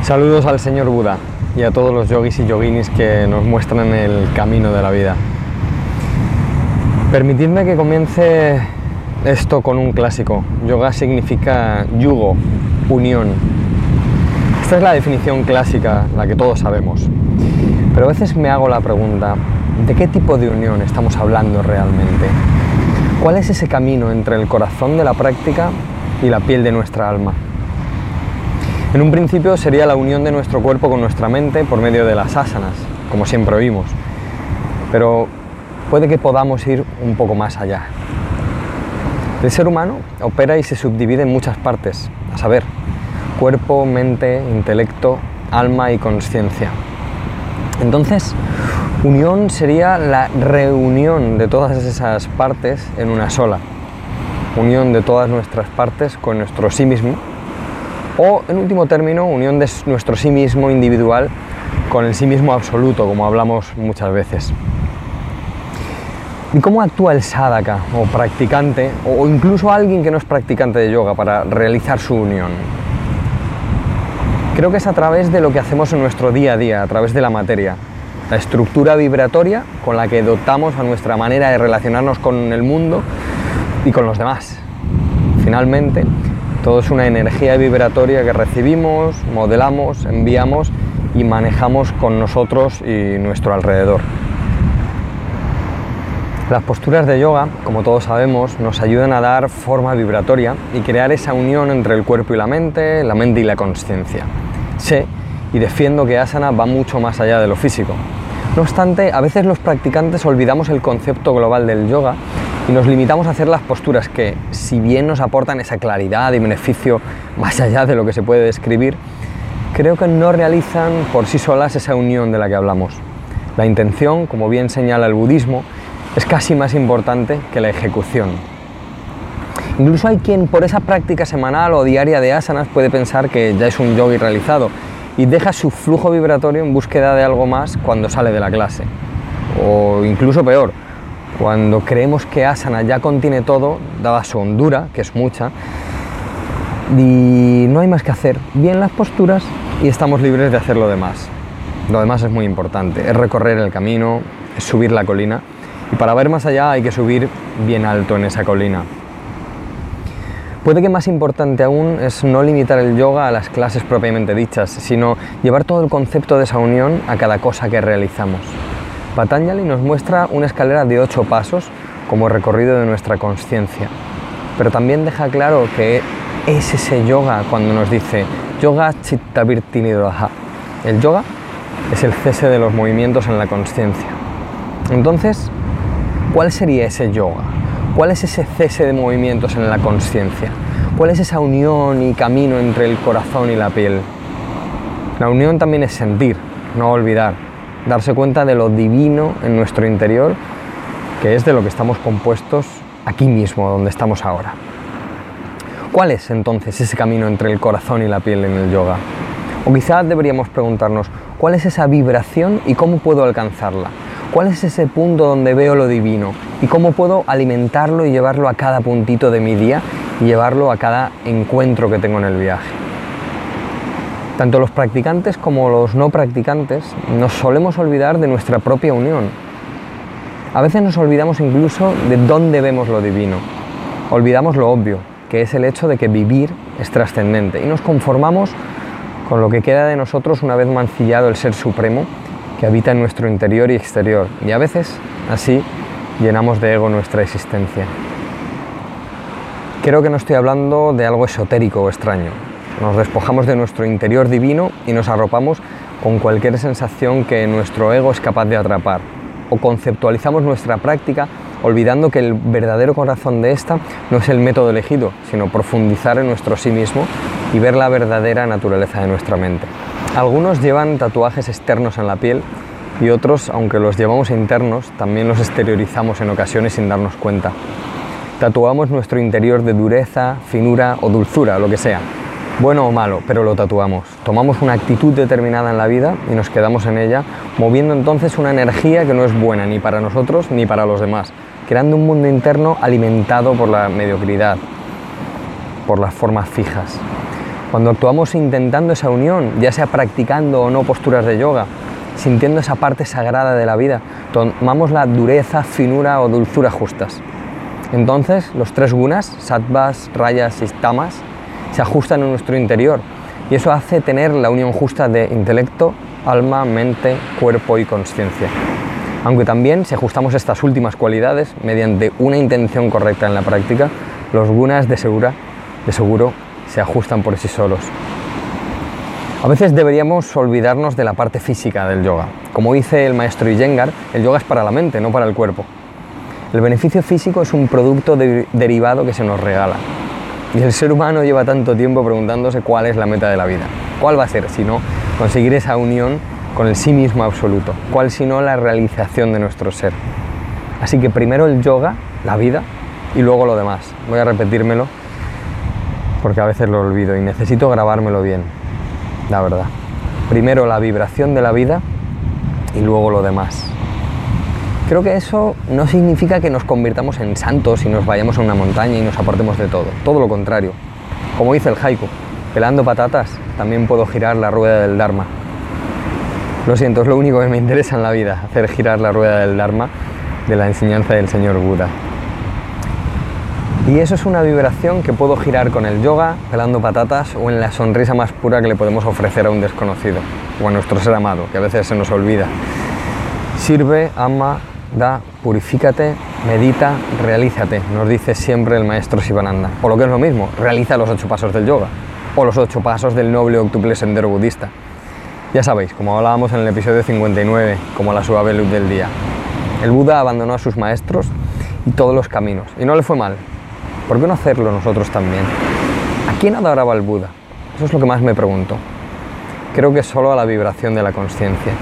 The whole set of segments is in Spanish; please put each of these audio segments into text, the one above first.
Saludos al señor Buda y a todos los yogis y yoginis que nos muestran el camino de la vida. Permitidme que comience esto con un clásico. Yoga significa yugo, unión. Esta es la definición clásica, la que todos sabemos. Pero a veces me hago la pregunta, ¿de qué tipo de unión estamos hablando realmente? ¿Cuál es ese camino entre el corazón de la práctica y la piel de nuestra alma? En un principio sería la unión de nuestro cuerpo con nuestra mente por medio de las asanas, como siempre oímos. Pero puede que podamos ir un poco más allá. El ser humano opera y se subdivide en muchas partes, a saber, cuerpo, mente, intelecto, alma y conciencia. Entonces, unión sería la reunión de todas esas partes en una sola. Unión de todas nuestras partes con nuestro sí mismo. O, en último término, unión de nuestro sí mismo individual con el sí mismo absoluto, como hablamos muchas veces. ¿Y cómo actúa el sadhaka o practicante, o incluso alguien que no es practicante de yoga, para realizar su unión? Creo que es a través de lo que hacemos en nuestro día a día, a través de la materia, la estructura vibratoria con la que dotamos a nuestra manera de relacionarnos con el mundo y con los demás. Finalmente, todo es una energía vibratoria que recibimos, modelamos, enviamos y manejamos con nosotros y nuestro alrededor. Las posturas de yoga, como todos sabemos, nos ayudan a dar forma vibratoria y crear esa unión entre el cuerpo y la mente y la consciencia. Sé y defiendo que asana va mucho más allá de lo físico. No obstante, a veces los practicantes olvidamos el concepto global del yoga y nos limitamos a hacer las posturas que, si bien nos aportan esa claridad y beneficio más allá de lo que se puede describir, creo que no realizan por sí solas esa unión de la que hablamos. La intención, como bien señala el budismo, es casi más importante que la ejecución. Incluso hay quien por esa práctica semanal o diaria de asanas puede pensar que ya es un yogi realizado y deja su flujo vibratorio en búsqueda de algo más cuando sale de la clase. O incluso peor, cuando creemos que asana ya contiene todo, dada su hondura, que es mucha, y no hay más que hacer bien las posturas y estamos libres de hacer lo demás. Lo demás es muy importante, es recorrer el camino, es subir la colina, y para ver más allá hay que subir bien alto en esa colina. Puede que más importante aún es no limitar el yoga a las clases propiamente dichas, sino llevar todo el concepto de esa unión a cada cosa que realizamos. Patanjali nos muestra una escalera de 8 pasos como recorrido de nuestra consciencia, pero también deja claro que es ese yoga cuando nos dice yoga chitta vritti nirodha. El yoga es el cese de los movimientos en la consciencia. Entonces, ¿cuál sería ese yoga? ¿Cuál es ese cese de movimientos en la consciencia? ¿Cuál es esa unión y camino entre el corazón y la piel? La unión también es sentir, no olvidar, darse cuenta de lo divino en nuestro interior, que es de lo que estamos compuestos aquí mismo, donde estamos ahora. ¿Cuál es entonces ese camino entre el corazón y la piel en el yoga? O quizás deberíamos preguntarnos, ¿cuál es esa vibración y cómo puedo alcanzarla? ¿Cuál es ese punto donde veo lo divino? ¿Y cómo puedo alimentarlo y llevarlo a cada puntito de mi día y llevarlo a cada encuentro que tengo en el viaje? Tanto los practicantes como los no practicantes nos solemos olvidar de nuestra propia unión. A veces nos olvidamos incluso de dónde vemos lo divino. Olvidamos lo obvio, que es el hecho de que vivir es trascendente, y nos conformamos con lo que queda de nosotros una vez mancillado el Ser Supremo que habita en nuestro interior y exterior, y a veces, así, llenamos de ego nuestra existencia. Creo que no estoy hablando de algo esotérico o extraño. Nos despojamos de nuestro interior divino y nos arropamos con cualquier sensación que nuestro ego es capaz de atrapar, o conceptualizamos nuestra práctica olvidando que el verdadero corazón de esta no es el método elegido, sino profundizar en nuestro sí mismo y ver la verdadera naturaleza de nuestra mente. Algunos llevan tatuajes externos en la piel y otros, aunque los llevamos internos, también los exteriorizamos en ocasiones sin darnos cuenta. Tatuamos nuestro interior de dureza, finura o dulzura, lo que sea, bueno o malo, pero lo tatuamos. Tomamos una actitud determinada en la vida y nos quedamos en ella, moviendo entonces una energía que no es buena ni para nosotros ni para los demás, creando un mundo interno alimentado por la mediocridad, por las formas fijas. Cuando actuamos intentando esa unión, ya sea practicando o no posturas de yoga, sintiendo esa parte sagrada de la vida, tomamos la dureza, finura o dulzura justas. Entonces, los 3 gunas, sattvas, rayas y tamas, se ajustan en nuestro interior y eso hace tener la unión justa de intelecto, alma, mente, cuerpo y consciencia. Aunque también, si ajustamos estas últimas cualidades mediante una intención correcta en la práctica, los gunas de seguro se ajustan por sí solos. A veces deberíamos olvidarnos de la parte física del yoga. Como dice el maestro Iyengar, el yoga es para la mente, no para el cuerpo. El beneficio físico es un producto derivado que se nos regala. Y el ser humano lleva tanto tiempo preguntándose cuál es la meta de la vida. ¿Cuál va a ser, si no, conseguir esa unión con el sí mismo absoluto? ¿Cuál, si no, la realización de nuestro ser? Así que primero el yoga, la vida, y luego lo demás. Voy a repetírmelo porque a veces lo olvido y necesito grabármelo bien, la verdad. Primero la vibración de la vida y luego lo demás. Creo que eso no significa que nos convirtamos en santos y nos vayamos a una montaña y nos apartemos de todo lo contrario. Como dice el haiku, pelando patatas también puedo girar la rueda del Dharma. Lo siento, es lo único que me interesa en la vida, hacer girar la rueda del Dharma de la enseñanza del señor Buda. Y eso es una vibración que puedo girar con el yoga, pelando patatas o en la sonrisa más pura que le podemos ofrecer a un desconocido o a nuestro ser amado, que a veces se nos olvida. Sirve, ama, da, purifícate, medita, realízate, nos dice siempre el maestro Sivananda. O lo que es lo mismo, realiza los 8 pasos del yoga o los 8 pasos del noble octuple sendero budista. Ya sabéis, como hablábamos en el episodio 59, como la suave luz del día. El Buda abandonó a sus maestros y todos los caminos, y no le fue mal. ¿Por qué no hacerlo nosotros también? ¿A quién adoraba el Buda? Eso es lo que más me pregunto. Creo que solo a la vibración de la consciencia.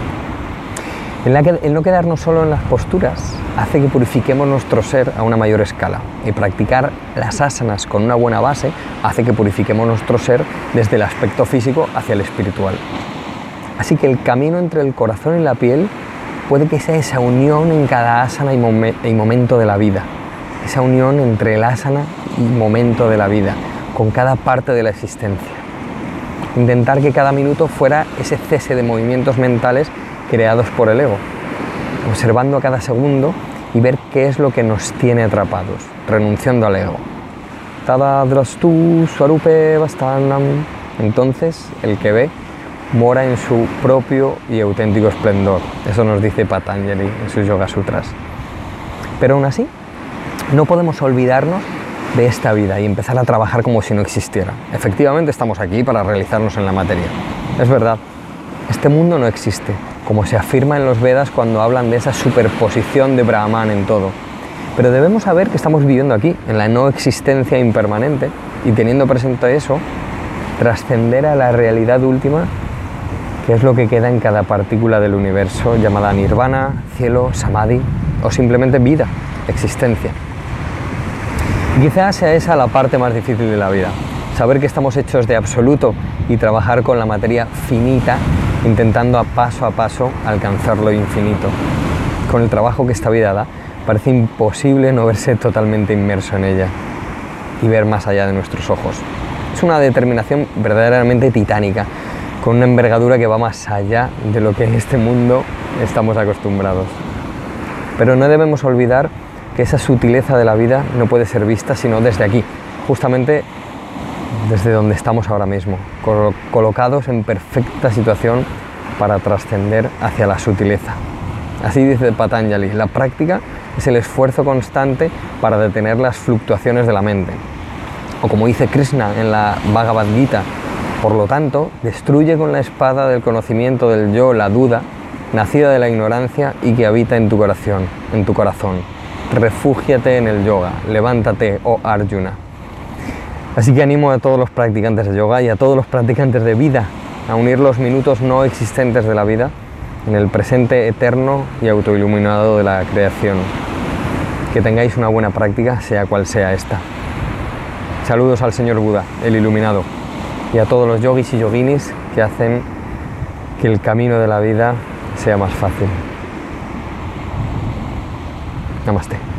El no quedarnos solo en las posturas hace que purifiquemos nuestro ser a una mayor escala, y practicar las asanas con una buena base hace que purifiquemos nuestro ser desde el aspecto físico hacia el espiritual. Así que el camino entre el corazón y la piel puede que sea esa unión en cada asana y momento de la vida. Esa unión entre el asana y momento de la vida, con cada parte de la existencia. Intentar que cada minuto fuera ese cese de movimientos mentales creados por el ego, observando a cada segundo y ver qué es lo que nos tiene atrapados, renunciando al ego. Tadadrastu swarupe vastanam. Entonces, el que ve mora en su propio y auténtico esplendor. Eso nos dice Patanjali en sus Yoga Sutras. Pero aún así, no podemos olvidarnos de esta vida y empezar a trabajar como si no existiera. Efectivamente estamos aquí para realizarnos en la materia. Es verdad, este mundo no existe, como se afirma en los Vedas cuando hablan de esa superposición de Brahman en todo. Pero debemos saber que estamos viviendo aquí, en la no existencia impermanente, y teniendo presente eso, trascender a la realidad última, que es lo que queda en cada partícula del universo, llamada nirvana, cielo, samadhi o simplemente vida, existencia. Y quizás sea esa la parte más difícil de la vida, saber que estamos hechos de absoluto y trabajar con la materia finita, intentando a paso alcanzar lo infinito. Con el trabajo que esta vida da, parece imposible no verse totalmente inmerso en ella y ver más allá de nuestros ojos. Es una determinación verdaderamente titánica, con una envergadura que va más allá de lo que en este mundo estamos acostumbrados. Pero no debemos olvidar que esa sutileza de la vida no puede ser vista sino desde aquí, justamente desde donde estamos ahora mismo, colocados en perfecta situación para trascender hacia la sutileza. Así dice Patanjali, la práctica es el esfuerzo constante para detener las fluctuaciones de la mente. O como dice Krishna en la Bhagavad Gita, por lo tanto, destruye con la espada del conocimiento del yo la duda, nacida de la ignorancia y que habita en tu corazón. Refúgiate en el yoga, levántate, oh Arjuna. Así que animo a todos los practicantes de yoga y a todos los practicantes de vida a unir los minutos no existentes de la vida en el presente eterno y autoiluminado de la creación. Que tengáis una buena práctica, sea cual sea esta. Saludos al señor Buda, el iluminado, y a todos los yogis y yoginis que hacen que el camino de la vida sea más fácil. Namaste.